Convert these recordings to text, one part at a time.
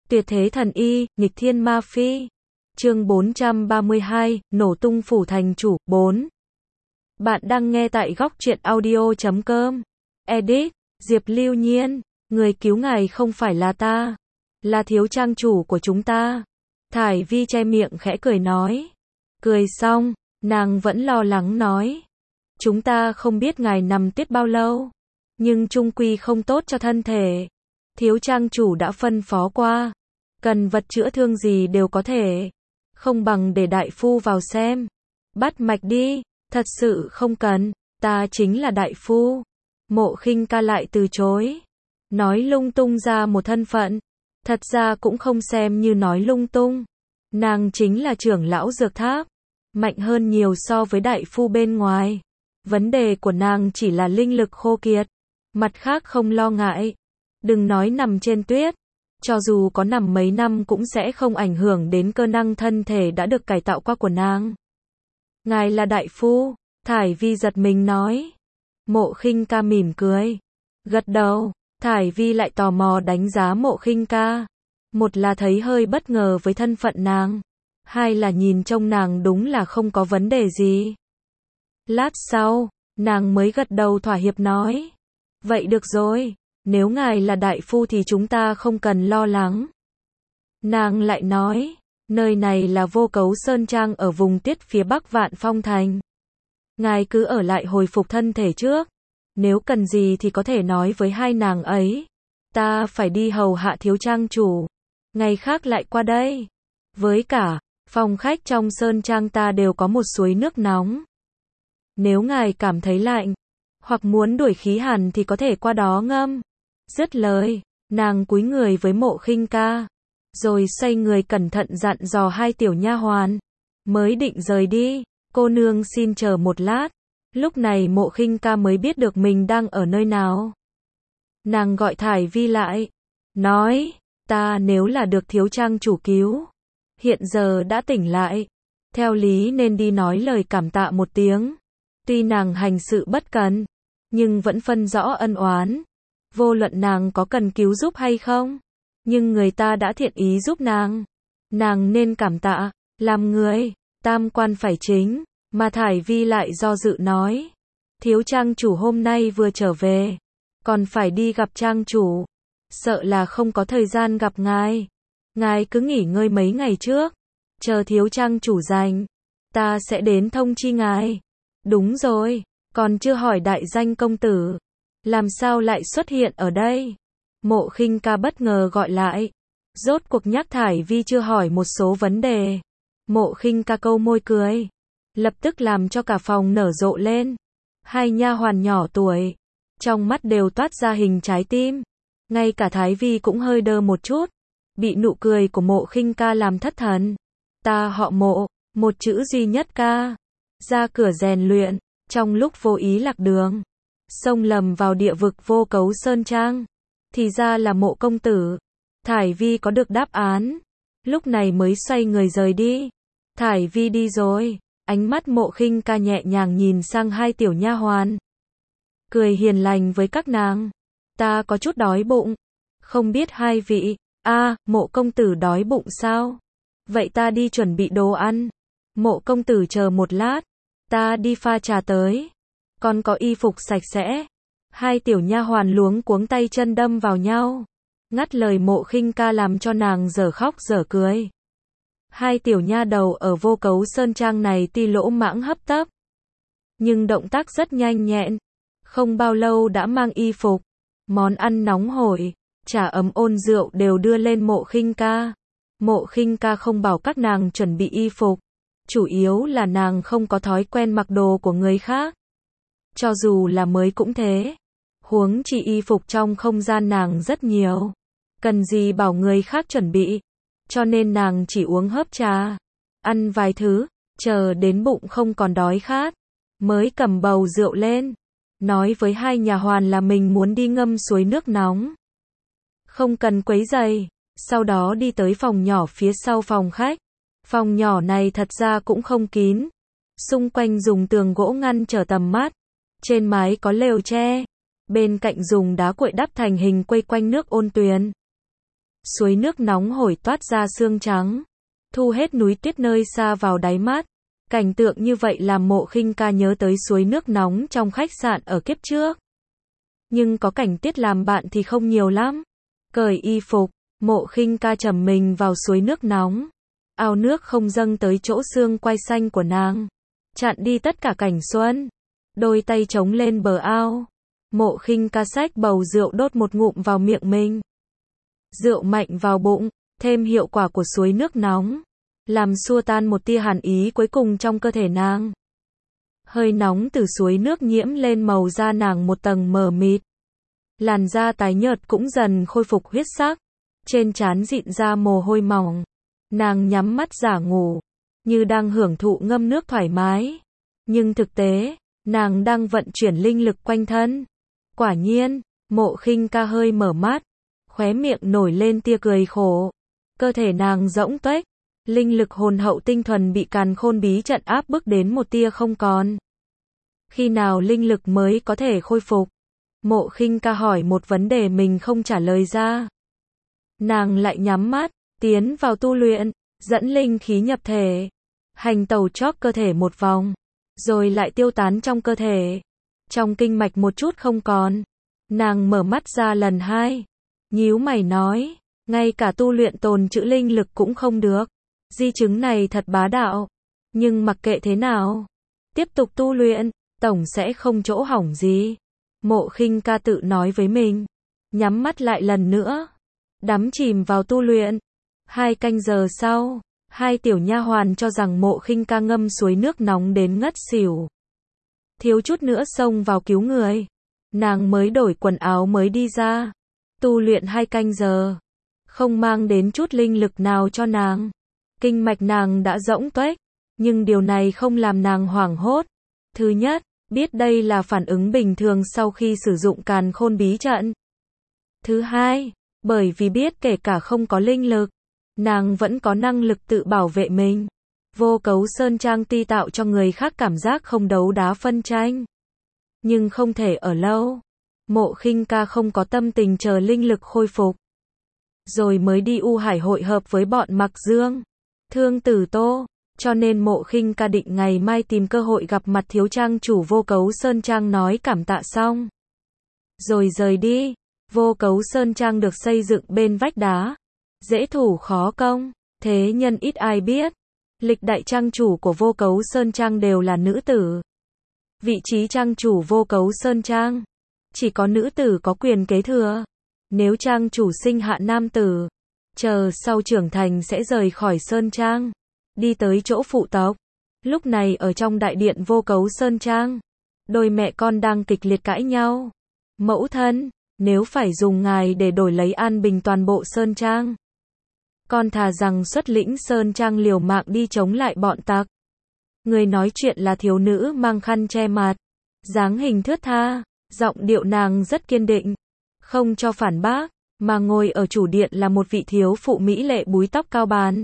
Tuyệt thế thần y, nghịch thiên ma phi. Chương 432, nổ tung phủ thành chủ, 4. Bạn đang nghe tại góc truyện audio.com. Edit, Diệp Lưu Nhiên, người cứu ngài không phải là ta, là thiếu trang chủ của chúng ta. Thải Vi che miệng khẽ cười nói. Cười xong, nàng vẫn lo lắng nói. Chúng ta không biết ngài nằm tuyết bao lâu, nhưng chung quy không tốt cho thân thể. Thiếu trang chủ đã phân phó qua, cần vật chữa thương gì đều có thể, không bằng để đại phu vào xem. Bắt mạch đi, thật sự không cần, ta chính là đại phu. Mộ Khinh Ca lại từ chối, nói lung tung ra một thân phận, thật ra cũng không xem như nói lung tung. Nàng chính là trưởng lão dược tháp, mạnh hơn nhiều so với đại phu bên ngoài. Vấn đề của nàng chỉ là linh lực khô kiệt, mặt khác không lo ngại. Đừng nói nằm trên tuyết, cho dù có nằm mấy năm cũng sẽ không ảnh hưởng đến cơ năng thân thể đã được cải tạo qua của nàng. Ngài là đại phu, Thải Vi giật mình nói. Mộ Khinh Ca mỉm cười, gật đầu. Thải Vi lại tò mò đánh giá Mộ Khinh Ca. Một là thấy hơi bất ngờ với thân phận nàng, hai là nhìn trông nàng đúng là không có vấn đề gì. Lát sau, nàng mới gật đầu thỏa hiệp nói. Vậy được rồi, nếu ngài là đại phu thì chúng ta không cần lo lắng. Nàng lại nói, nơi này là Vô Cấu Sơn Trang ở vùng tiết phía bắc Vạn Phong Thành. Ngài cứ ở lại hồi phục thân thể trước, nếu cần gì thì có thể nói với hai nàng ấy. Ta phải đi hầu hạ thiếu trang chủ, ngày khác lại qua đây. Với cả, phòng khách trong Sơn Trang ta đều có một suối nước nóng. Nếu ngài cảm thấy lạnh, hoặc muốn đuổi khí hàn thì có thể qua đó ngâm. Dứt lời, nàng cúi người với Mộ Khinh Ca, rồi xoay người cẩn thận dặn dò hai tiểu nha hoàn, mới định rời đi. Cô nương xin chờ một lát. Lúc này Mộ Khinh Ca mới biết được mình đang ở nơi nào. Nàng gọi Thải Vi lại, nói, ta nếu là được thiếu trang chủ cứu, hiện giờ đã tỉnh lại, theo lý nên đi nói lời cảm tạ một tiếng. Tuy nàng hành sự bất cần, nhưng vẫn phân rõ ân oán. Vô luận nàng có cần cứu giúp hay không, nhưng người ta đã thiện ý giúp nàng nên cảm tạ. Làm người, tam quan phải chính. Mà Thải Vi lại do dự nói, thiếu trang chủ hôm nay vừa trở về, còn phải đi gặp trang chủ, sợ là không có thời gian gặp ngài. Ngài cứ nghỉ ngơi mấy ngày trước, chờ thiếu trang chủ rảnh, ta sẽ đến thông chi ngài. Đúng rồi, còn chưa hỏi đại danh công tử, làm sao lại xuất hiện ở đây? Mộ Khinh Ca bất ngờ gọi lại, rốt cuộc nhắc Thải Vi chưa hỏi một số vấn đề. Mộ Khinh Ca câu môi cười, lập tức làm cho cả phòng nở rộ lên. Hai nha hoàn nhỏ tuổi, trong mắt đều toát ra hình trái tim. Ngay cả Thái Vi cũng hơi đơ một chút, bị nụ cười của Mộ Khinh Ca làm thất thần. Ta họ Mộ, một chữ duy nhất ca. Ra cửa rèn luyện, trong lúc vô ý lạc đường, xông lầm vào địa vực Vô Cấu Sơn Trang. Thì ra là Mộ công tử. Thải Vi có được đáp án, lúc này mới xoay người rời đi. Thải Vi đi rồi, ánh mắt Mộ Khinh Ca nhẹ nhàng nhìn sang hai tiểu nha hoàn, cười hiền lành với các nàng. Ta có chút đói bụng, không biết hai vị, Mộ công tử đói bụng sao? Vậy ta đi chuẩn bị đồ ăn. Mộ công tử chờ một lát, ta đi pha trà tới. Còn có y phục sạch sẽ. Hai tiểu nha hoàn luống cuống tay chân đâm vào nhau, ngắt lời Mộ Khinh Ca làm cho nàng dở khóc dở cười. Hai tiểu nha đầu ở Vô Cấu Sơn Trang này tuy lỗ mãng hấp tấp, nhưng động tác rất nhanh nhẹn. Không bao lâu đã mang y phục, món ăn nóng hổi, trà ấm ôn rượu đều đưa lên Mộ Khinh Ca. Mộ Khinh Ca không bảo các nàng chuẩn bị y phục, chủ yếu là nàng không có thói quen mặc đồ của người khác. Cho dù là mới cũng thế. Huống chi y phục trong không gian nàng rất nhiều, cần gì bảo người khác chuẩn bị. Cho nên nàng chỉ uống hớp trà, ăn vài thứ, chờ đến bụng không còn đói khát, mới cầm bầu rượu lên, nói với hai nhà hoàn là mình muốn đi ngâm suối nước nóng, không cần quấy rầy. Sau đó đi tới phòng nhỏ phía sau phòng khách. Phòng nhỏ này thật ra cũng không kín, xung quanh dùng tường gỗ ngăn trở tầm mắt, trên mái có lều tre, bên cạnh dùng đá cuội đắp thành hình quây quanh nước ôn tuyền. Suối nước nóng hổi toát ra sương trắng, thu hết núi tuyết nơi xa vào đáy mắt. Cảnh tượng như vậy làm Mộ Khinh Ca nhớ tới suối nước nóng trong khách sạn ở kiếp trước. Nhưng có cảnh tiết làm bạn thì không nhiều lắm. Cởi y phục, Mộ Khinh Ca trầm mình vào suối nước nóng. Ao nước không dâng tới chỗ xương quai xanh của nàng, chặn đi tất cả cảnh xuân. Đôi tay chống lên bờ ao, Mộ Khinh Ca xách bầu rượu đốt một ngụm vào miệng mình. Rượu mạnh vào bụng, thêm hiệu quả của suối nước nóng, làm xua tan một tia hàn ý cuối cùng trong cơ thể nàng. Hơi nóng từ suối nước nhiễm lên màu da nàng một tầng mờ mịt. Làn da tái nhợt cũng dần khôi phục huyết sắc, trên trán rịn ra mồ hôi mỏng. Nàng nhắm mắt giả ngủ, như đang hưởng thụ ngâm nước thoải mái. Nhưng thực tế, nàng đang vận chuyển linh lực quanh thân. Quả nhiên, Mộ Khinh Ca hơi mở mắt, khóe miệng nổi lên tia cười khổ. Cơ thể nàng rỗng tuếch, linh lực hồn hậu tinh thuần bị càn khôn bí trận áp bức đến một tia không còn. Khi nào linh lực mới có thể khôi phục? Mộ Khinh Ca hỏi một vấn đề mình không trả lời ra. Nàng lại nhắm mắt, tiến vào tu luyện, dẫn linh khí nhập thể, hành tẩu chóp cơ thể một vòng, rồi lại tiêu tán trong cơ thể. Trong kinh mạch một chút không còn. Nàng mở mắt ra lần hai, nhíu mày nói, ngay cả tu luyện tồn trữ linh lực cũng không được. Di chứng này thật bá đạo. Nhưng mặc kệ thế nào, tiếp tục tu luyện, tổng sẽ không chỗ hỏng gì. Mộ Khinh Ca tự nói với mình, nhắm mắt lại lần nữa, đắm chìm vào tu luyện. 2 canh giờ sau, 2 tiểu nha hoàn cho rằng Mộ Khinh Ca ngâm suối nước nóng đến ngất xỉu, thiếu chút nữa xông vào cứu người. Nàng mới đổi quần áo mới đi ra. Tu luyện 2 canh giờ, không mang đến chút linh lực nào cho nàng. Kinh mạch nàng đã rỗng tuếch, nhưng điều này không làm nàng hoảng hốt. Thứ nhất, biết đây là phản ứng bình thường sau khi sử dụng càn khôn bí trận. Thứ hai, bởi vì biết kể cả không có linh lực, nàng vẫn có năng lực tự bảo vệ mình. Vô Cấu Sơn Trang tuy tạo cho người khác cảm giác không đấu đá phân tranh, nhưng không thể ở lâu. Mộ Khinh Ca không có tâm tình chờ linh lực khôi phục, rồi mới đi U Hải hội hợp với bọn Mặc Dương, Thương Tử Tô, cho nên Mộ Khinh Ca định ngày mai tìm cơ hội gặp mặt thiếu trang chủ Vô Cấu Sơn Trang nói cảm tạ xong, rồi rời đi. Vô Cấu Sơn Trang được xây dựng bên vách đá, dễ thủ khó công, thế nhân ít ai biết. Lịch đại trang chủ của Vô Cấu Sơn Trang đều là nữ tử. Vị trí trang chủ Vô Cấu Sơn Trang, chỉ có nữ tử có quyền kế thừa. Nếu trang chủ sinh hạ nam tử, chờ sau trưởng thành sẽ rời khỏi Sơn Trang, đi tới chỗ phụ tộc. Lúc này ở trong đại điện Vô Cấu Sơn Trang, đôi mẹ con đang kịch liệt cãi nhau. Mẫu thân, nếu phải dùng ngài để đổi lấy an bình toàn bộ Sơn Trang, con thà rằng xuất lĩnh Sơn Trang liều mạng đi chống lại bọn tặc. Người nói chuyện là thiếu nữ mang khăn che mặt, dáng hình thướt tha, giọng điệu nàng rất kiên định, không cho phản bác, mà ngồi ở chủ điện là một vị thiếu phụ mỹ lệ búi tóc cao bàn,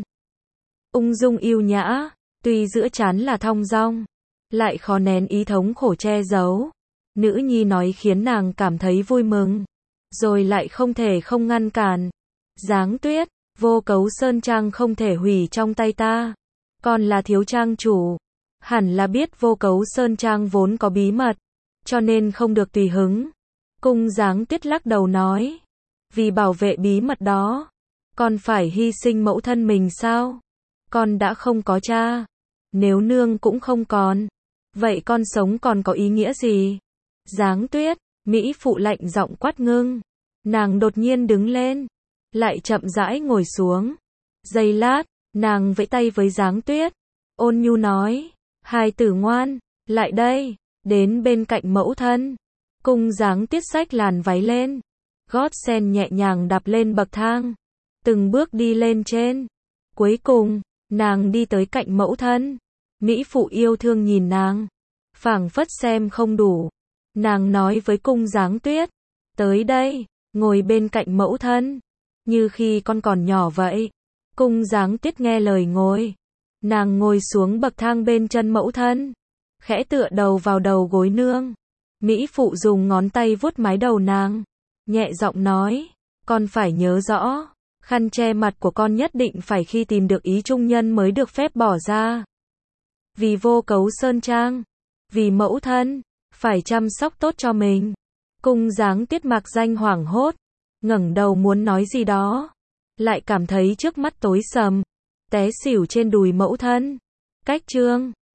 ung dung yêu nhã, tuy giữa trán là thong dong, lại khó nén ý thống khổ che giấu. Nữ nhi nói khiến nàng cảm thấy vui mừng, rồi lại không thể không ngăn cản. Giáng Tuyết, Vô Cấu Sơn Trang không thể hủy trong tay ta. Con là thiếu trang chủ, hẳn là biết Vô Cấu Sơn Trang vốn có bí mật, cho nên không được tùy hứng. Cung Giáng Tuyết lắc đầu nói, vì bảo vệ bí mật đó, con phải hy sinh mẫu thân mình sao? Con đã không có cha, nếu nương cũng không còn, vậy con sống còn có ý nghĩa gì? Giáng Tuyết, mỹ phụ lạnh giọng quát ngưng. Nàng đột nhiên đứng lên, lại chậm rãi ngồi xuống. Giây lát, nàng vẫy tay với Giáng Tuyết, ôn nhu nói, hài tử ngoan, lại đây, đến bên cạnh mẫu thân. Cung Giáng Tuyết xách làn váy lên, gót sen nhẹ nhàng đạp lên bậc thang, từng bước đi lên trên. Cuối cùng, nàng đi tới cạnh mẫu thân. Mỹ phụ yêu thương nhìn nàng, phảng phất xem không đủ. Nàng nói với Cung Giáng Tuyết, tới đây, ngồi bên cạnh mẫu thân, như khi con còn nhỏ vậy. Cung Giáng Tuyết nghe lời ngồi. Nàng ngồi xuống bậc thang bên chân mẫu thân, khẽ tựa đầu vào đầu gối nương. Mỹ phụ dùng ngón tay vuốt mái đầu nàng, nhẹ giọng nói, con phải nhớ rõ, Khăn che mặt của con nhất định phải khi tìm được ý trung nhân mới được phép bỏ ra. Vì vô cấu sơn trang, vì mẫu thân, phải chăm sóc tốt cho mình. Cung dáng Tiết Mạc Danh hoảng hốt, ngẩng đầu muốn nói gì đó, lại cảm thấy trước mắt tối sầm, té xỉu trên đùi mẫu thân. Cách chương